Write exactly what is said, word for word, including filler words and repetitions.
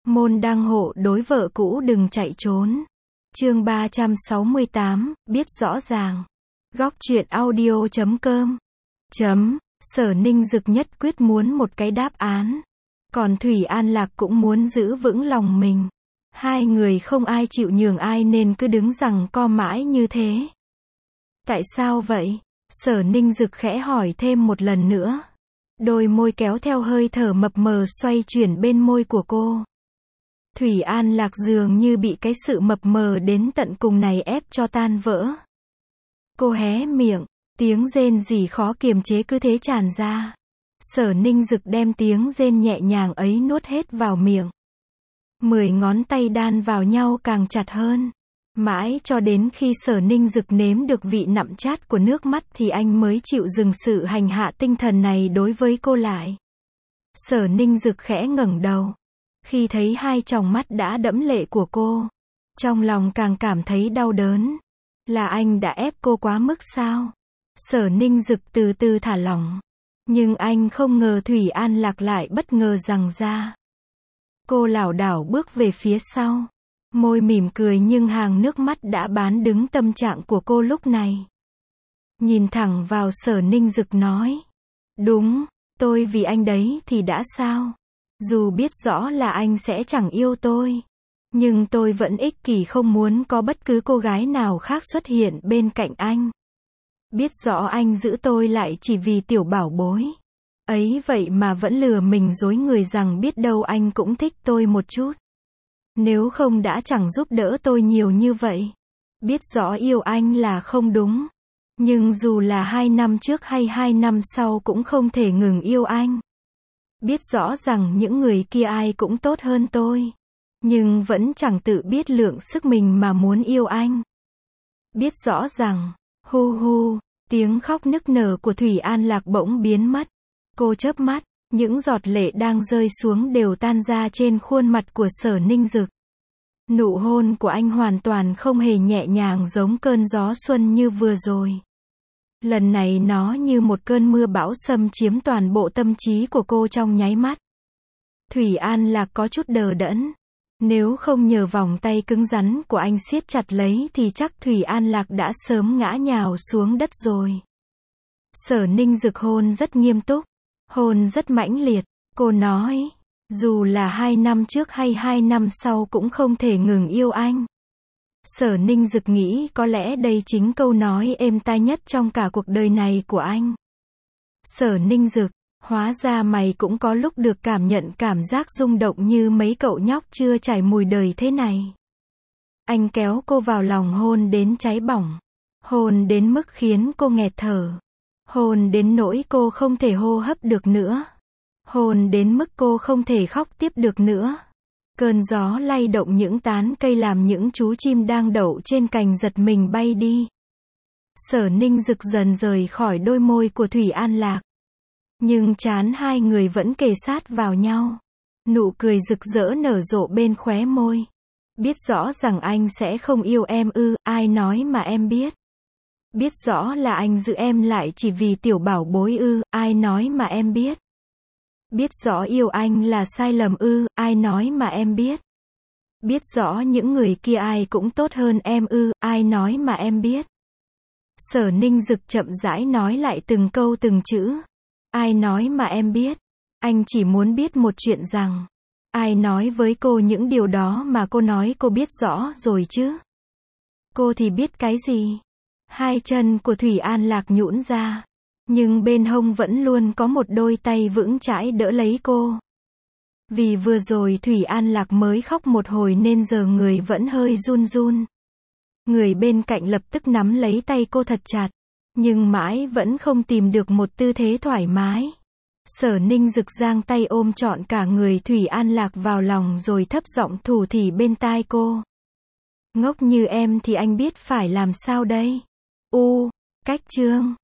Môn đăng hộ đối vợ cũ đừng chạy trốn. Chương ba trăm sáu mươi tám, biết rõ ràng. Góc truyện audio chấm com. Chấm, Sở Ninh Dực nhất quyết muốn một cái đáp án. Còn Thủy An Lạc cũng muốn giữ vững lòng mình. Hai người không ai chịu nhường ai nên cứ đứng giằng co mãi như thế. Tại sao vậy? Sở Ninh Dực khẽ hỏi thêm một lần nữa. Đôi môi kéo theo hơi thở mập mờ xoay chuyển bên môi của cô. Thủy An Lạc dường như bị cái sự mập mờ đến tận cùng này ép cho tan vỡ. Cô hé miệng, tiếng rên rỉ khó kiềm chế cứ thế tràn ra. Sở Ninh Dực đem tiếng rên nhẹ nhàng ấy nuốt hết vào miệng. Mười ngón tay đan vào nhau càng chặt hơn. Mãi cho đến khi Sở Ninh Dực nếm được vị nặm chát của nước mắt thì anh mới chịu dừng sự hành hạ tinh thần này đối với cô lại. Sở Ninh Dực khẽ ngẩng đầu. Khi thấy hai tròng mắt đã đẫm lệ của cô, trong lòng càng cảm thấy đau đớn. Là anh đã ép cô quá mức sao? Sở Ninh Dực từ từ thả lỏng. Nhưng anh không ngờ Thủy An Lạc lại bất ngờ giằng ra. Cô lảo đảo bước về phía sau. Môi mỉm cười nhưng hàng nước mắt đã bán đứng tâm trạng của cô lúc này. Nhìn thẳng vào Sở Ninh Dực nói. Đúng, tôi vì anh đấy thì đã sao? Dù biết rõ là anh sẽ chẳng yêu tôi. Nhưng tôi vẫn ích kỷ không muốn có bất cứ cô gái nào khác xuất hiện bên cạnh anh. Biết rõ anh giữ tôi lại chỉ vì tiểu bảo bối. Ấy vậy mà vẫn lừa mình dối người rằng biết đâu anh cũng thích tôi một chút. Nếu không đã chẳng giúp đỡ tôi nhiều như vậy. Biết rõ yêu anh là không đúng. Nhưng dù là hai năm trước hay hai năm sau cũng không thể ngừng yêu anh. Biết rõ rằng những người kia ai cũng tốt hơn tôi. Nhưng vẫn chẳng tự biết lượng sức mình mà muốn yêu anh. Biết rõ rằng, hu hu, tiếng khóc nức nở của Thủy An Lạc bỗng biến mất. Cô chớp mắt, những giọt lệ đang rơi xuống đều tan ra trên khuôn mặt của Sở Ninh Dực. Nụ hôn của anh hoàn toàn không hề nhẹ nhàng giống cơn gió xuân như vừa rồi. Lần này nó như một cơn mưa bão xâm chiếm toàn bộ tâm trí của cô trong nháy mắt. Thủy An Lạc có chút đờ đẫn. Nếu không nhờ vòng tay cứng rắn của anh siết chặt lấy thì chắc Thủy An Lạc đã sớm ngã nhào xuống đất rồi. Sở Ninh Dực hôn rất nghiêm túc, hôn rất mãnh liệt. Cô nói, dù là hai năm trước hay hai năm sau cũng không thể ngừng yêu anh. Sở Ninh Dực nghĩ có lẽ đây chính câu nói êm tai nhất trong cả cuộc đời này của anh. Sở Ninh Dực, hóa ra mày cũng có lúc được cảm nhận cảm giác rung động như mấy cậu nhóc chưa trải mùi đời thế này. Anh kéo cô vào lòng hôn đến cháy bỏng. Hôn đến mức khiến cô nghẹt thở. Hôn đến nỗi cô không thể hô hấp được nữa. Hôn đến mức cô không thể khóc tiếp được nữa. Cơn gió lay động những tán cây làm những chú chim đang đậu trên cành giật mình bay đi. Sở Ninh Dực dần rời khỏi đôi môi của Thủy An Lạc. Nhưng trán hai người vẫn kề sát vào nhau. Nụ cười rực rỡ nở rộ bên khóe môi. Biết rõ rằng anh sẽ không yêu em ư, ai nói mà em biết. Biết rõ là anh giữ em lại chỉ vì tiểu bảo bối ư, ai nói mà em biết. Biết rõ yêu anh là sai lầm ư, ai nói mà em biết. Biết rõ những người kia ai cũng tốt hơn em ư, ai nói mà em biết. Sở Ninh Dực chậm rãi nói lại từng câu từng chữ. Ai nói mà em biết. Anh chỉ muốn biết một chuyện rằng, ai nói với cô những điều đó mà cô nói cô biết rõ rồi chứ. Cô thì biết cái gì? Hai chân của Thủy An Lạc nhũn ra. Nhưng bên hông vẫn luôn có một đôi tay vững chãi đỡ lấy cô. Vì vừa rồi Thủy An Lạc mới khóc một hồi nên giờ người vẫn hơi run run. Người bên cạnh lập tức nắm lấy tay cô thật chặt. Nhưng mãi vẫn không tìm được một tư thế thoải mái. Sở Ninh Dực giang tay ôm trọn cả người Thủy An Lạc vào lòng rồi thấp giọng thủ thỉ bên tai cô. Ngốc như em thì anh biết phải làm sao đây? U, cách chương.